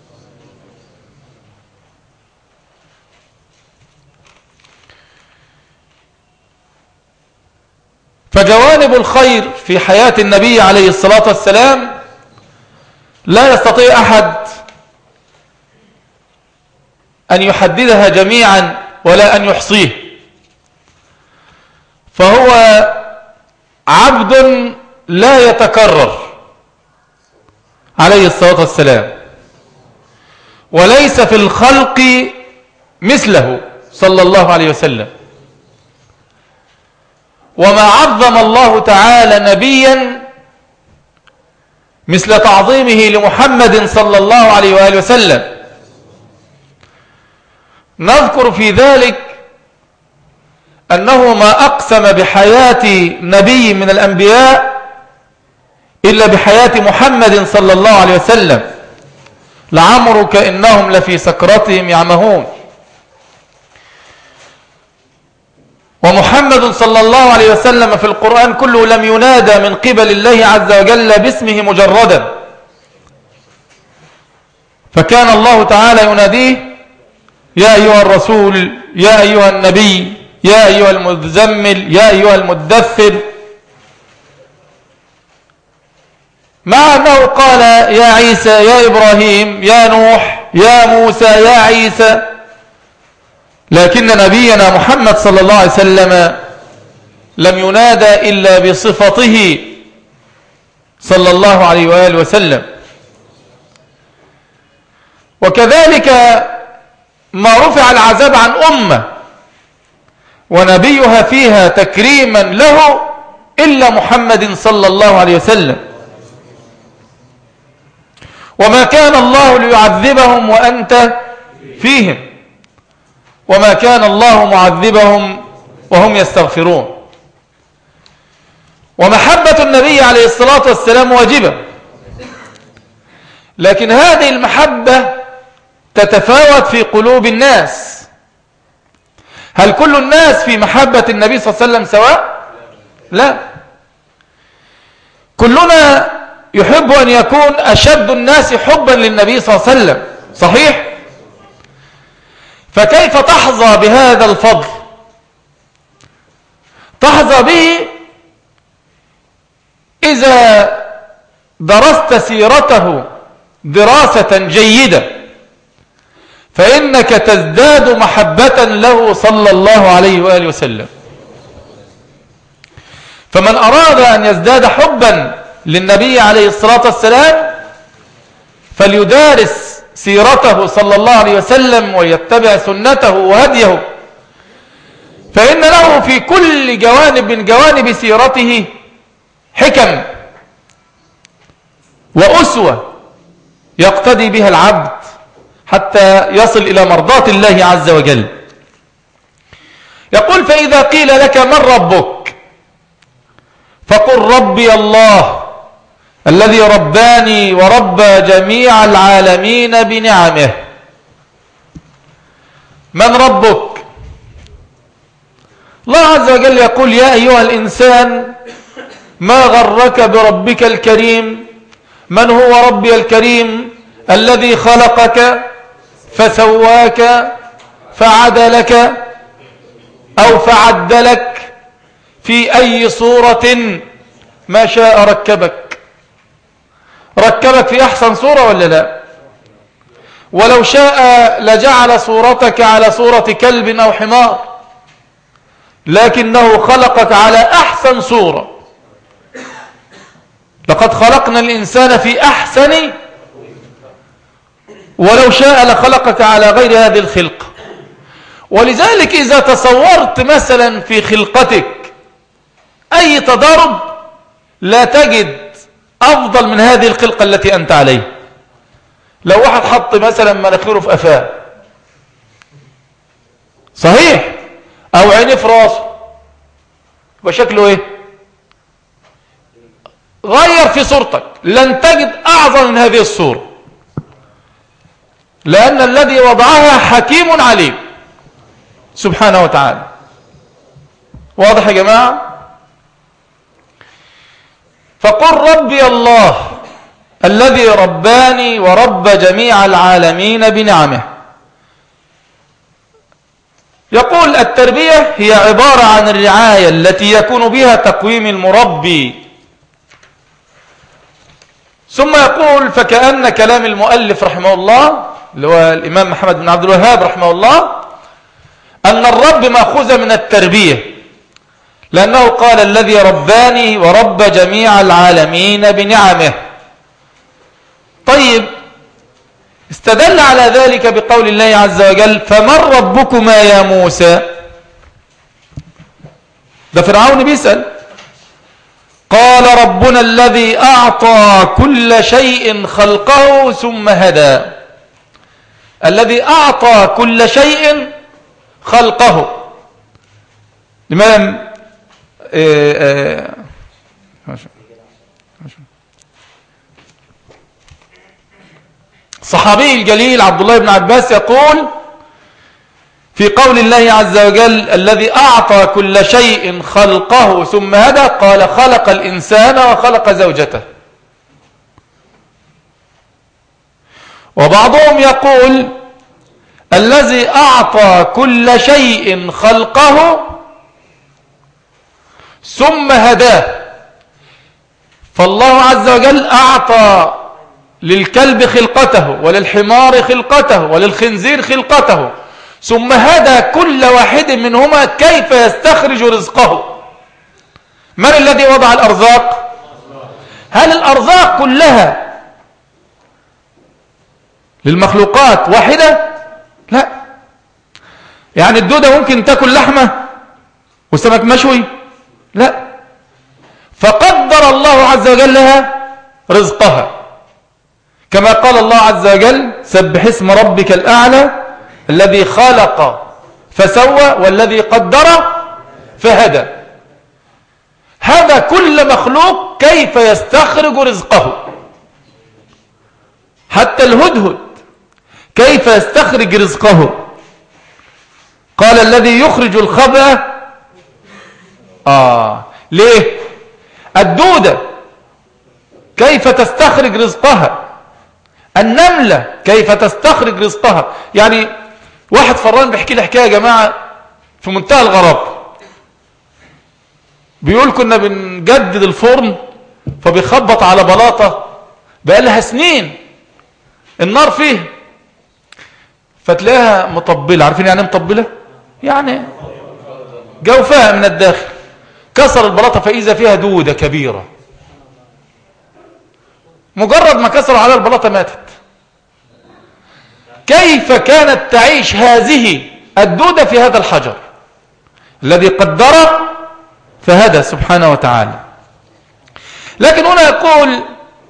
Speaker 1: فجوانب الخير في حياة النبي عليه الصلاة والسلام لا يستطيع أحد أن يحددها جميعا ولا أن يحصيه، فهو عبد لا يتكرر عليه الصلاة والسلام، وليس في الخلق مثله صلى الله عليه وسلم. وما عظم الله تعالى نبيا مثل تعظيمه لمحمد صلى الله عليه وآله وسلم. نذكر في ذلك أنه ما أقسم بحياة نبي من الأنبياء إلا بحياة محمد صلى الله عليه وسلم، لعمرك إنهم لفي سكرتهم يعمهون. ومحمد صلى الله عليه وسلم في القرآن كله لم ينادى من قبل الله عز وجل باسمه مجردا، فكان الله تعالى يناديه يا أيها الرسول، يا أيها النبي، يا أيها المزمل، يا أيها المدثر، مع أنه قال يا عيسى، يا إبراهيم، يا نوح، يا موسى، يا عيسى، لكن نبينا محمد صلى الله عليه وسلم لم ينادى إلا بصفته صلى الله عليه وآله وسلم. وكذلك ما رفع العذاب عن أمة ونبيها فيها تكريما له إلا محمد صلى الله عليه وسلم. وما كان الله ليعذبهم وأنت فيهم، وما كان الله معذبهم وهم يستغفرون. ومحبة النبي عليه الصلاة والسلام واجبة، لكن هذه المحبة تتفاوت في قلوب الناس. هل كل الناس في محبة النبي صلى الله عليه وسلم سواء؟ لا، كلنا يحب أن يكون أشد الناس حبا للنبي صلى الله عليه وسلم، صحيح؟ فكيف تحظى بهذا الفضل؟ تحظى به إذا درست سيرته دراسة جيدة، فإنك تزداد محبة له صلى الله عليه وآله وسلم. فمن أراد أن يزداد حبا للنبي عليه الصلاة والسلام فليدارس سيرته صلى الله عليه وسلم ويتبع سنته وهديه، فإن له في كل جوانب من جوانب سيرته حكم وأسوة يقتدي بها العبد حتى يصل إلى مرضاة الله عز وجل. يقول فإذا قيل لك من ربك فقل ربي الله الذي رباني وربى جميع العالمين بنعمه. من ربك؟ الله عز وجل يقول يا أيها الإنسان ما غرك بربك الكريم. من هو ربي الكريم؟ الذي خلقك فسواك فعدلك أو فعدلك في أي صورة ما شاء ركبك. ركبك في أحسن صورة ولا لا؟ ولو شاء لجعل صورتك على صورة كلب أو حمار، لكنه خلقك على أحسن صورة. لقد خلقنا الإنسان في أحسن، ولو شاء لخلقك على غير هذه الخلقة. ولذلك إذا تصورت مثلا في خلقتك أي تضارب لا تجد أفضل من هذه الخلقة التي أنت عليها. لو واحد حط مثلا مناخيره في قفاه صحيح، أو عينيه في راسه، يبقى شكله إيه؟ غير في صورتك، لن تجد أعظم من هذه الصورة، لأن الذي وضعها حكيم عليم سبحانه وتعالى. واضح يا جماعة؟ فقل ربي الله الذي رباني ورب جميع العالمين بنعمه. يقول التربية هي عبارة عن الرعاية التي يكون بها تقويم المربي. ثم يقول فكأن كلام المؤلف رحمه الله اللي هو الإمام محمد بن عبد الوهاب رحمه الله أن الرب مأخوذ من التربية، لأنه قال الذي رباني ورب جميع العالمين بنعمه. طيب، استدل على ذلك بقول الله عز وجل فمن ربكما يا موسى؟ ده فرعون بيسأل. قال ربنا الذي أعطى كل شيء خلقه ثم هدى. الذي أعطى كل شيء خلقه. الإمام الصحابي الجليل عبد الله بن عباس يقول في قول الله عز وجل الذي أعطى كل شيء خلقه ثم هدى، قال خلق الإنسان وخلق زوجته. وبعضهم يقول الذي أعطى كل شيء خلقه ثم هداه. فالله عز وجل أعطى للكلب خلقته وللحمار خلقته وللخنزير خلقته، ثم هدى كل واحد منهما كيف يستخرج رزقه. من الذي وضع الأرزاق؟ هل الأرزاق كلها للمخلوقات واحدة؟ لا. يعني الدودة ممكن تأكل لحمة والسمك مشوي؟ لا. فقدر الله عز وجل لها رزقها، كما قال الله عز وجل سبح اسم ربك الأعلى الذي خلق فسوى والذي قدر فهدى. هذا كل مخلوق كيف يستخرج رزقه. حتى الهدهد كيف يستخرج رزقه. قال الذي يخرج الخبأ. آه ليه؟ الدودة كيف تستخرج رزقها، النملة كيف تستخرج رزقها. يعني واحد فران بيحكي لي حكاية يا جماعة في منتهى الغرابة. بيقول كنا بنجدد الفرن فبيخبط على بلاطة بقى لها سنين النار فيه، فتلاقيها مطبلة. عارفين يعني مطبلة؟ يعني جوفها من الداخل. كسر البلاطة فإذا فيها دودة كبيرة، مجرد ما كسر على البلاطة ماتت. كيف كانت تعيش هذه الدودة في هذا الحجر الذي قدر فهدى سبحانه وتعالى. لكن هنا يقول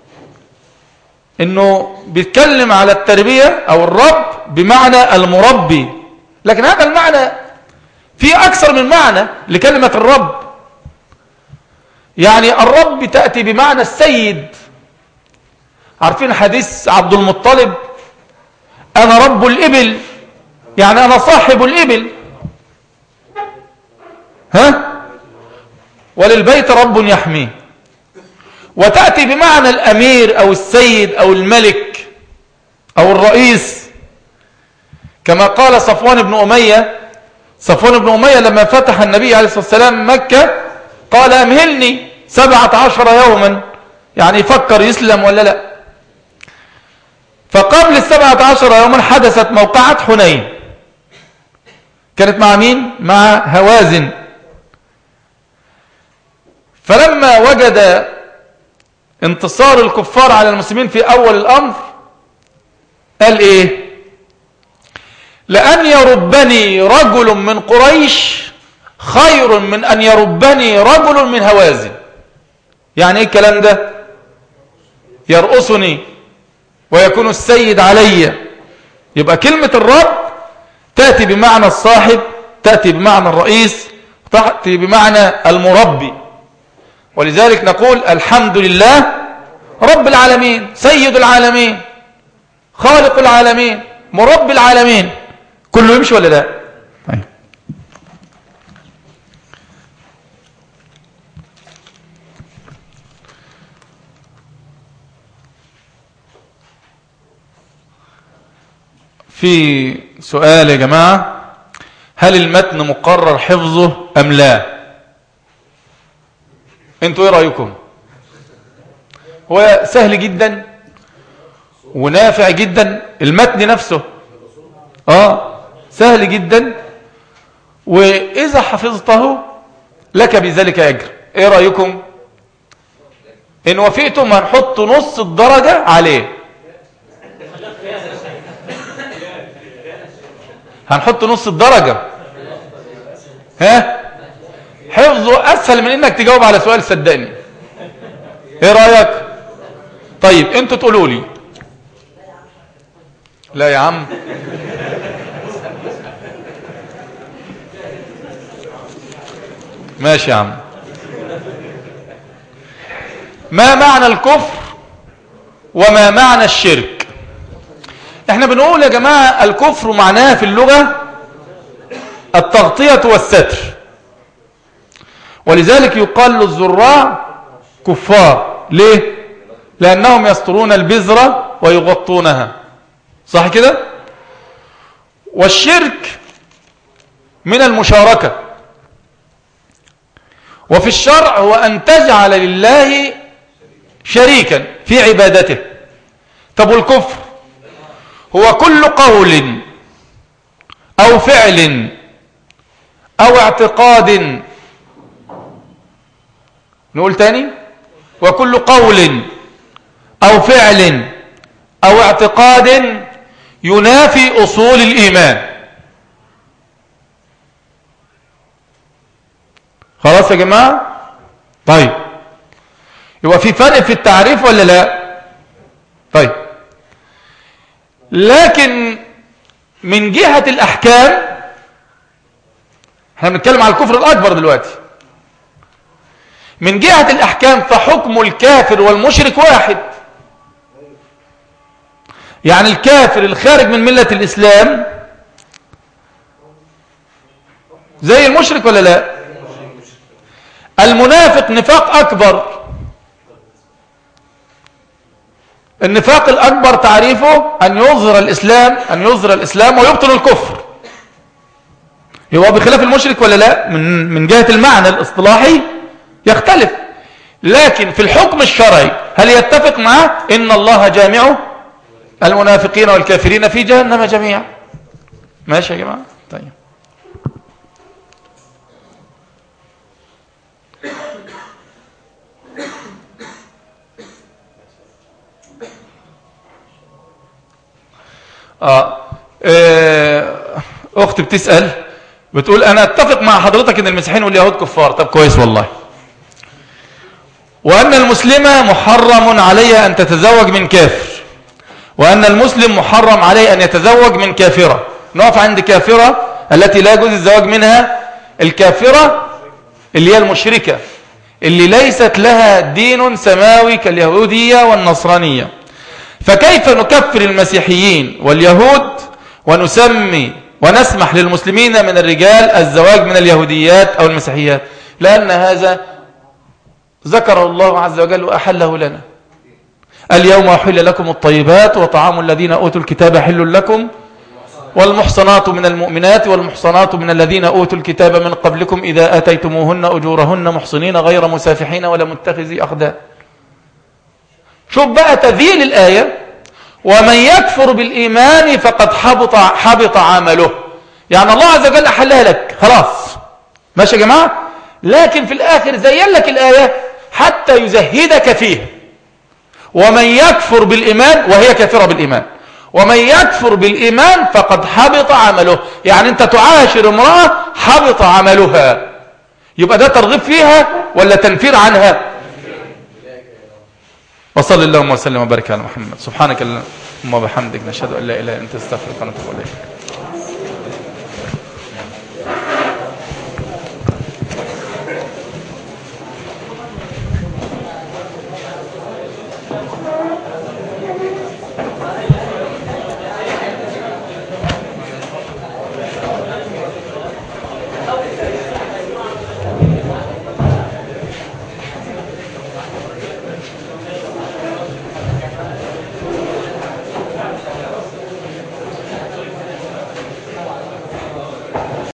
Speaker 1: انه بيتكلم على التربية او الرب بمعنى المربي، لكن هذا المعنى فيه اكثر من معنى لكلمة الرب. يعني الرب تأتي بمعنى السيد. عارفين حديث عبد المطلب أنا رب الإبل، يعني أنا صاحب الإبل. ها؟ وللبيت رب يحميه. وتأتي بمعنى الأمير أو السيد أو الملك أو الرئيس، كما قال صفوان بن أمية. صفوان بن أمية لما فتح النبي عليه الصلاة والسلام مكة قال أمهلني سبعة عشر يوما، يعني يفكر يسلم ولا لا. فقبل السبعة عشر يوما حدثت موقعة حنين. كانت مع مين؟ مع هوازن. فلما وجد انتصار الكفار على المسلمين في أول الأمر قال إيه؟ لأن يربني رجل من قريش خير من أن يربني رجل من هوازن. يعني ايه الكلام ده؟ يرأسني ويكون السيد علي. يبقى كلمة الرب تأتي بمعنى الصاحب، تأتي بمعنى الرئيس، تأتي بمعنى المربي. ولذلك نقول الحمد لله رب العالمين، سيد العالمين، خالق العالمين، مربي العالمين. كله يمشي ولا لا؟ طيب. في سؤال يا جماعة: هل المتن مقرر حفظه أم لا؟ انتوا ايه رأيكم؟ هو سهل جدا ونافع جدا، المتن نفسه اه سهل جدا، وإذا حفظته لك بذلك أجر. ايه رأيكم؟ إن وفئتم هنحط نص الدرجة عليه، هنحط نص الدرجة. ها؟ حفظه أسهل من إنك تجاوب على سؤال، صدقني. ايه رأيك؟ طيب انتوا تقولوا لي. لا يا عم، ماشي يا عم. ما معنى الكفر وما معنى الشرك؟ احنا بنقول يا جماعة الكفر معناه في اللغة التغطية والستر، ولذلك يقال للزراع كفار. ليه؟ لأنهم يسترون البذرة ويغطونها، صح كده؟ والشرك من المشاركة، وفي الشرع هو أن تجعل لله شريكا في عبادته. طب والكفر هو كل قول أو فعل أو اعتقاد، نقول تاني، وكل قول أو فعل أو اعتقاد ينافي أصول الإيمان. خلاص يا جماعة؟ طيب، يبقى في فرق في التعريف ولا لا؟ طيب، لكن من جهة الأحكام احنا بنتكلم على الكفر الأكبر دلوقتي. من جهة الأحكام فحكم الكافر والمشرك واحد. يعني الكافر الخارج من ملة الإسلام زي المشرك ولا لا؟ المنافق نفاق أكبر. النفاق الأكبر تعريفه أن يظهر الإسلام أن يظهر الإسلام ويبطل الكفر. يبقى بخلاف المشرك ولا لا؟ من من جهة المعنى الاصطلاحي يختلف، لكن في الحكم الشرعي هل يتفق معه؟ إن الله جامع المنافقين والكافرين في جهنم جميعا. ماشي يا جماعة؟ طيب. آه. آه. أختي بتسأل بتقول أنا أتفق مع حضرتك أن المسيحيين واليهود كفار. طب كويس والله. وأن المسلمة محرم عليها أن تتزوج من كافر، وأن المسلم محرم عليه أن يتزوج من كافرة. نقف عند كافرة التي لا يجوز الزواج منها. الكافرة اللي هي المشركة اللي ليست لها دين سماوي كاليهودية والنصرانية. فكيف نكفر المسيحيين واليهود ونسمي ونسمح للمسلمين من الرجال الزواج من اليهوديات أو المسيحيات؟ لأن هذا ذكره الله عز وجل وأحله لنا. اليوم أحل لكم الطيبات وطعام الذين أوتوا الكتاب حل لكم والمحصنات من المؤمنات والمحصنات من الذين أوتوا الكتاب من قبلكم إذا آتيتموهن أجورهن محصنين غير مسافحين ولا متخذي أخدان. شوف بقى تذييل الآية: ومن يكفر بالإيمان فقد حبط, حبط عمله. يعني الله عز وجل أحلها لك خلاص، ماشي يا جماعة؟ لكن في الآخر زين لك الآية حتى يزهدك فيها. ومن يكفر بالإيمان، وهي كافرة بالإيمان، ومن يكفر بالإيمان فقد حبط عمله. يعني أنت تعاشر امرأة حبط عملها. يبقى ده ترغيب فيها ولا تنفير عنها؟ وصل اللهم وسلم وبارك على محمد. سبحانك اللهم وبحمدك، نشهد أن لا إله إلا أنت، استغفرك ونتوب إليك.